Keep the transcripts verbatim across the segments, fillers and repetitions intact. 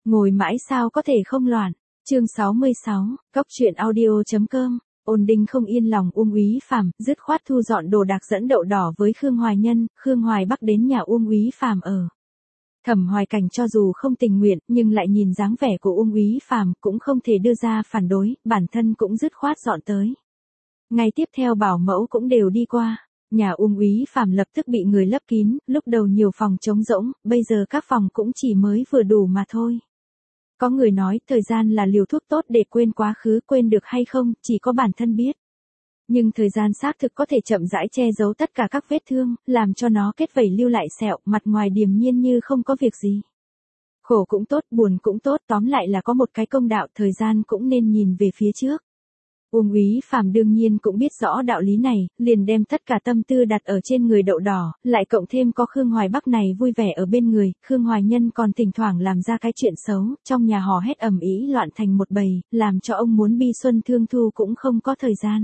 Ngồi mãi sao có thể không loạn. Chương sáu mươi sáu, Cóc truyện audio.com. Ôn Đinh không yên lòng Uông Úy Phàm, dứt khoát thu dọn đồ đạc dẫn đậu đỏ với Khương Hoài Nhân, Khương Hoài Bắc đến nhà Uông Úy Phàm ở. Thẩm Hoài Cảnh cho dù không tình nguyện, nhưng lại nhìn dáng vẻ của Uông Úy Phàm cũng không thể đưa ra phản đối, bản thân cũng dứt khoát dọn tới. Ngày tiếp theo bảo mẫu cũng đều đi qua. Nhà Uông Úy Phàm lập tức bị người lấp kín, lúc đầu nhiều phòng trống rỗng, bây giờ các phòng cũng chỉ mới vừa đủ mà thôi. Có người nói thời gian là liều thuốc tốt để quên quá khứ, quên được hay không, chỉ có bản thân biết. Nhưng thời gian xác thực có thể chậm rãi che giấu tất cả các vết thương, làm cho nó kết vảy lưu lại sẹo, mặt ngoài điềm nhiên như không có việc gì. Khổ cũng tốt, buồn cũng tốt, tóm lại là có một cái công đạo, thời gian cũng nên nhìn về phía trước. Uông Úy Phàm đương nhiên cũng biết rõ đạo lý này, liền đem tất cả tâm tư đặt ở trên người đậu đỏ, lại cộng thêm có Khương Hoài Bắc này vui vẻ ở bên người, Khương Hoài Nhân còn thỉnh thoảng làm ra cái chuyện xấu, trong nhà hò hét ầm ĩ loạn thành một bầy, làm cho ông muốn bi xuân thương thu cũng không có thời gian.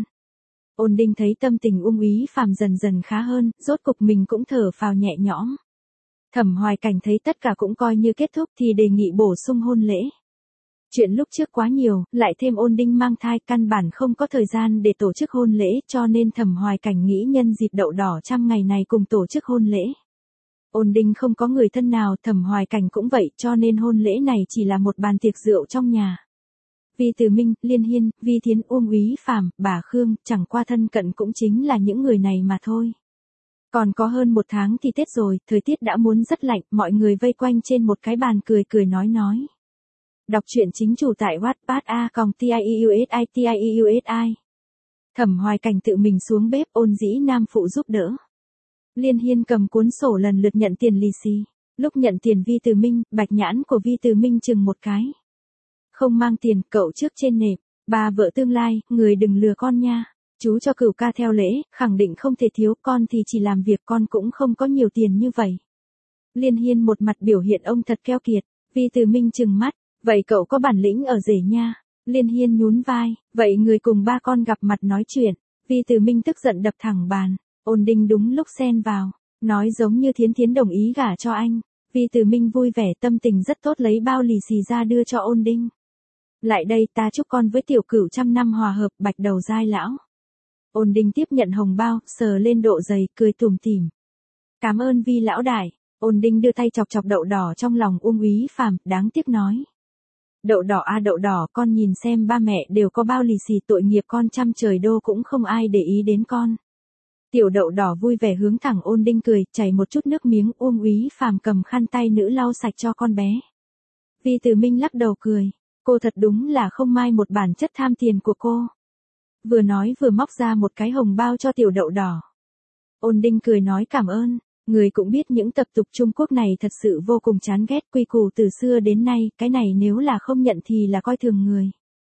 Ôn Đinh thấy tâm tình Uông Úy Phàm dần dần khá hơn, rốt cục mình cũng thở phào nhẹ nhõm. Thẩm Hoài Cảnh thấy tất cả cũng coi như kết thúc thì đề nghị bổ sung hôn lễ. Chuyện lúc trước quá nhiều, lại thêm Ôn Đinh mang thai, căn bản không có thời gian để tổ chức hôn lễ, cho nên Thẩm Hoài Cảnh nghĩ nhân dịp đậu đỏ trăm ngày này cùng tổ chức hôn lễ. Ôn Đinh không có người thân nào, Thẩm Hoài Cảnh cũng vậy, cho nên hôn lễ này chỉ là một bàn tiệc rượu trong nhà. Vi Từ Minh, Liên Hiên, Vi Thiến, Uông Úy Phàm, bà Khương, chẳng qua thân cận cũng chính là những người này mà thôi. Còn có hơn một tháng thì Tết rồi, thời tiết đã muốn rất lạnh, mọi người vây quanh trên một cái bàn cười cười nói nói. Đọc truyện chính chủ tại Wattpad a còng tieusi tieusi. Thẩm Hoài Cảnh tự mình xuống bếp, Ôn Dĩ Nam phụ giúp đỡ. Liên Hiên cầm cuốn sổ lần lượt nhận tiền lì xì. Lúc nhận tiền Vi Từ Minh, bạch nhãn của Vi Từ Minh chừng một cái. Không mang tiền, cậu trước trên nệp. Bà vợ tương lai, người đừng lừa con nha. Chú cho cửu ca theo lễ, khẳng định không thể thiếu, con thì chỉ làm việc, con cũng không có nhiều tiền như vậy. Liên Hiên một mặt biểu hiện ông thật keo kiệt. Vi Từ Minh chừng mắt. Vậy cậu có bản lĩnh ở rể nha. Liên Hiên nhún vai, vậy người cùng ba con gặp mặt nói chuyện. Vi Từ Minh tức giận đập thẳng bàn. Ôn Đinh đúng lúc xen vào, nói giống như Thiến Thiến đồng ý gả cho anh. Vi Từ Minh vui vẻ tâm tình rất tốt lấy bao lì xì ra đưa cho Ôn Đinh. Lại đây ta chúc con với tiểu cửu trăm năm hòa hợp, bạch đầu giai lão. Ôn Đinh tiếp nhận hồng bao, sờ lên độ dày, cười tủm tỉm. Cảm ơn Vi lão đại. Ôn Đinh đưa tay chọc chọc đậu đỏ trong lòng Uông Úy Phàm, đáng tiếc nói. Đậu đỏ a à đậu đỏ, con nhìn xem ba mẹ đều có bao lì xì, tội nghiệp con trăm trời đô cũng không ai để ý đến con. Tiểu đậu đỏ vui vẻ hướng thẳng Ôn Đinh cười, chảy một chút nước miếng. Uông Úy Phàm cầm khăn tay nữ lau sạch cho con bé. Vi Từ Minh lắc đầu cười, cô thật đúng là không mai một bản chất tham tiền của cô. Vừa nói vừa móc ra một cái hồng bao cho tiểu đậu đỏ. Ôn Đinh cười nói cảm ơn. Người cũng biết những tập tục Trung Quốc này thật sự vô cùng chán ghét, quy củ từ xưa đến nay, cái này nếu là không nhận thì là coi thường người.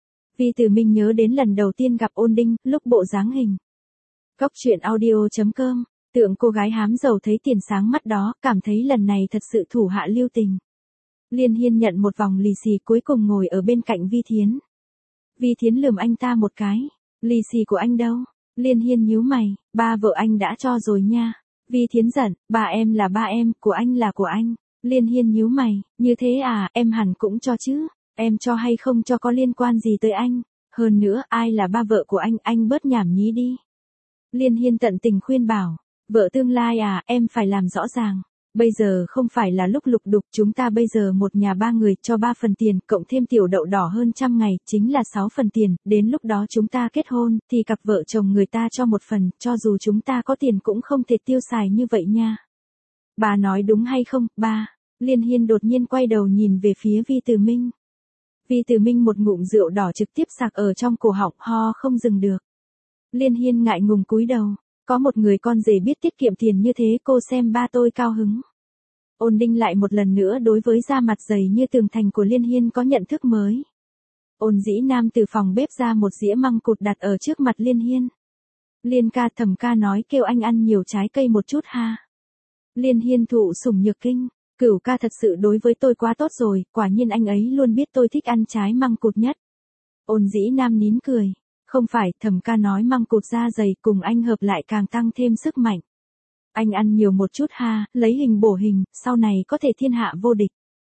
Vi Từ Minh nhớ đến lần đầu tiên gặp Ôn Đinh, lúc bộ dáng hình. Cóc truyện audio.com, tượng cô gái hám giàu thấy tiền sáng mắt đó, cảm thấy lần này thật sự thủ hạ lưu tình. Liên Hiên nhận một vòng lì xì cuối cùng ngồi ở bên cạnh Vi Thiến. Vi Thiến lườm anh ta một cái, lì xì của anh đâu? Liên Hiên nhíu mày, ba vợ anh đã cho rồi nha. Vi Thiến giận, ba em là ba em, của anh là của anh. Liên Hiên nhíu mày, như thế à, em hẳn cũng cho chứ. Em cho hay không cho có liên quan gì tới anh. Hơn nữa, ai là ba vợ của anh, anh bớt nhảm nhí đi. Liên Hiên tận tình khuyên bảo, vợ tương lai à, em phải làm rõ ràng. Bây giờ không phải là lúc lục đục, chúng ta bây giờ một nhà ba người, cho ba phần tiền, cộng thêm tiểu đậu đỏ hơn trăm ngày, chính là sáu phần tiền, đến lúc đó chúng ta kết hôn, thì cặp vợ chồng người ta cho một phần, cho dù chúng ta có tiền cũng không thể tiêu xài như vậy nha. Bà nói đúng hay không, ba? Liên Hiên đột nhiên quay đầu nhìn về phía Vi Từ Minh. Vi Từ Minh một ngụm rượu đỏ trực tiếp sặc ở trong cổ họng, ho không dừng được. Liên Hiên ngại ngùng cúi đầu. Có một người con rể biết tiết kiệm tiền như thế, cô xem ba tôi cao hứng. Ôn Đinh lại một lần nữa đối với da mặt dày như tường thành của Liên Hiên có nhận thức mới. Ôn Dĩ Nam từ phòng bếp ra một dĩa măng cụt đặt ở trước mặt Liên Hiên. Liên ca, Thẩm ca nói kêu anh ăn nhiều trái cây một chút ha. Liên Hiên thụ sủng nhược kinh, cửu ca thật sự đối với tôi quá tốt rồi, quả nhiên anh ấy luôn biết tôi thích ăn trái măng cụt nhất. Ôn Dĩ Nam nín cười. Không phải, Thẩm ca nói măng cụt da dày cùng anh hợp lại càng tăng thêm sức mạnh. Anh ăn nhiều một chút ha, lấy hình bổ hình, sau này có thể thiên hạ vô địch.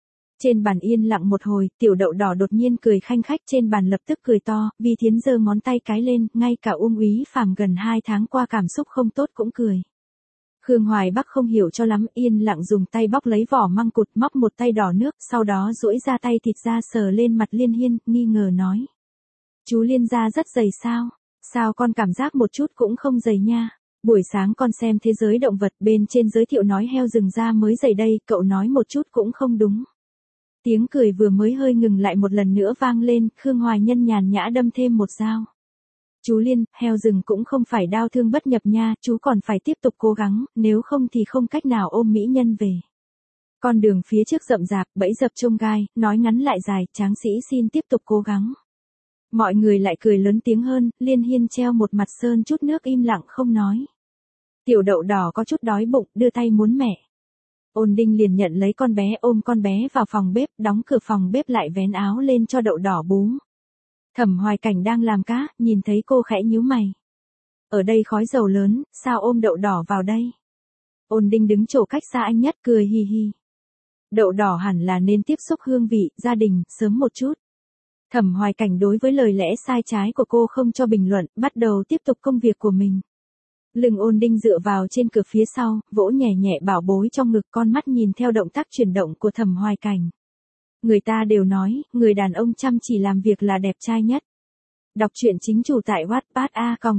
Trên bàn yên lặng một hồi, tiểu đậu đỏ đột nhiên cười khanh khách, trên bàn lập tức cười to, Vi Thiến giơ ngón tay cái lên, ngay cả Uông Úy Phàm gần hai tháng qua cảm xúc không tốt cũng cười. Khương Hoài Bắc không hiểu cho lắm, yên lặng dùng tay bóc lấy vỏ măng cụt, móc một tay đỏ nước, sau đó duỗi ra tay thịt ra sờ lên mặt Liên Hiên, nghi ngờ nói. Chú Liên da rất dày sao? Sao con cảm giác một chút cũng không dày nha? Buổi sáng con xem thế giới động vật, bên trên giới thiệu nói heo rừng da mới dày đây, cậu nói một chút cũng không đúng. Tiếng cười vừa mới hơi ngừng lại một lần nữa vang lên, Khương Hoài Nhân nhàn nhã đâm thêm một dao. Chú Liên, heo rừng cũng không phải đau thương bất nhập nha, chú còn phải tiếp tục cố gắng, nếu không thì không cách nào ôm mỹ nhân về. Con đường phía trước rậm rạp, bẫy dập chông gai, nói ngắn lại dài, tráng sĩ xin tiếp tục cố gắng. Mọi người lại cười lớn tiếng hơn, Liên Hiên treo một mặt sơn chút nước im lặng không nói. Tiểu đậu đỏ có chút đói bụng, đưa tay muốn mẹ. Ôn Đinh liền nhận lấy con bé, ôm con bé vào phòng bếp, đóng cửa phòng bếp lại vén áo lên cho đậu đỏ bú. Thẩm Hoài Cảnh đang làm cá, nhìn thấy cô khẽ nhíu mày. Ở đây khói dầu lớn, sao ôm đậu đỏ vào đây? Ôn Đinh đứng chỗ cách xa anh nhất, cười hi hi. Đậu đỏ hẳn là nên tiếp xúc hương vị, gia đình, sớm một chút. Thẩm Hoài Cảnh đối với lời lẽ sai trái của cô không cho bình luận, bắt đầu tiếp tục công việc của mình. Lưng Ôn Đinh dựa vào trên cửa phía sau, vỗ nhẹ nhẹ bảo bối trong ngực, con mắt nhìn theo động tác chuyển động của Thẩm Hoài Cảnh. Người ta đều nói, người đàn ông chăm chỉ làm việc là đẹp trai nhất. Đọc truyện chính chủ tại Wattpad a còng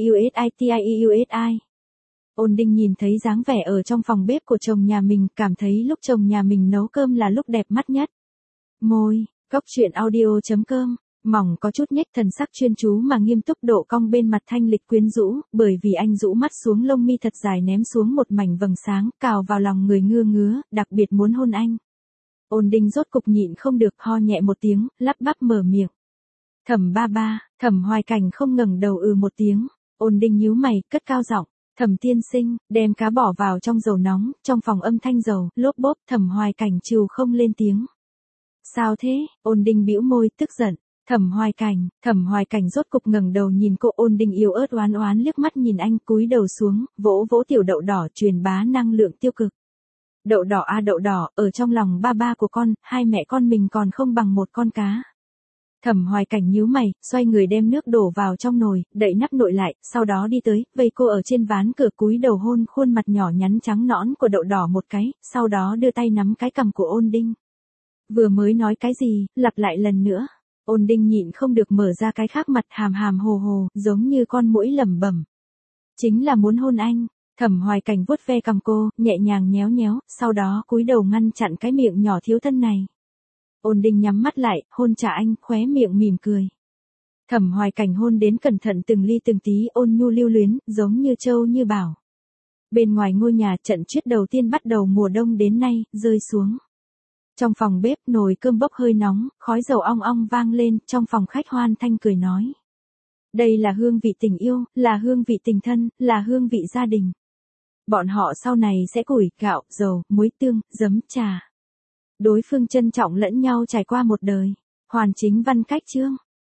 tieusi. Ôn Đinh nhìn thấy dáng vẻ ở trong phòng bếp của chồng nhà mình, cảm thấy lúc chồng nhà mình nấu cơm là lúc đẹp mắt nhất. Môi, góc truyện audio chấm com, mỏng có chút nhếch, thần sắc chuyên chú mà nghiêm túc, độ cong bên mặt thanh lịch quyến rũ, bởi vì anh rũ mắt xuống lông mi thật dài ném xuống một mảnh vầng sáng, cào vào lòng người ngưa ngứa, đặc biệt muốn hôn anh. Ôn Đinh rốt cục nhịn không được, ho nhẹ một tiếng, lắp bắp mở miệng. Thẩm ba ba, Thẩm Hoài Cảnh không ngẩng đầu ừ một tiếng. Ôn Đinh nhíu mày, cất cao giọng, Thẩm tiên sinh, đem cá bỏ vào trong dầu nóng, trong phòng âm thanh dầu, lốp bốp. Thẩm Hoài Cảnh trừ không lên tiếng. Sao thế? Ôn Đinh bĩu môi, tức giận. Thẩm Hoài Cảnh, Thẩm Hoài Cảnh rốt cục ngẩng đầu nhìn cô. Ôn Đinh yếu ớt oán oán liếc mắt nhìn anh, cúi đầu xuống, vỗ vỗ tiểu đậu đỏ, truyền bá năng lượng tiêu cực. Đậu đỏ a đậu đỏ, ở trong lòng ba ba của con, hai mẹ con mình còn không bằng một con cá. Thẩm Hoài Cảnh nhíu mày, xoay người đem nước đổ vào trong nồi, đậy nắp nồi lại, sau đó đi tới, vây cô ở trên ván cửa, cúi đầu hôn khuôn mặt nhỏ nhắn trắng nõn của đậu đỏ một cái, sau đó đưa tay nắm cái cằm của Ôn Đinh. Vừa mới nói cái gì, lặp lại lần nữa. Ôn Đinh nhịn không được mở ra cái khác mặt, hàm hàm hồ hồ, giống như con muỗi lẩm bẩm. Chính là muốn hôn anh. Thẩm Hoài Cảnh vuốt ve cằm cô, nhẹ nhàng nhéo nhéo, sau đó cúi đầu ngăn chặn cái miệng nhỏ thiếu thân này. Ôn Đinh nhắm mắt lại, hôn trả anh, khóe miệng mỉm cười. Thẩm Hoài Cảnh hôn đến cẩn thận từng ly từng tí, ôn nhu lưu luyến, giống như châu như bảo. Bên ngoài ngôi nhà, trận tuyết đầu tiên bắt đầu mùa đông đến nay, rơi xuống. Trong phòng bếp, nồi cơm bốc hơi nóng, khói dầu ong ong vang lên, trong phòng khách Hoan Thanh cười nói. Đây là hương vị tình yêu, là hương vị tình thân, là hương vị gia đình. Bọn họ sau này sẽ củi, gạo, dầu, muối tương, giấm, trà. Đối phương trân trọng lẫn nhau trải qua một đời. Hoàn chính văn cách chương.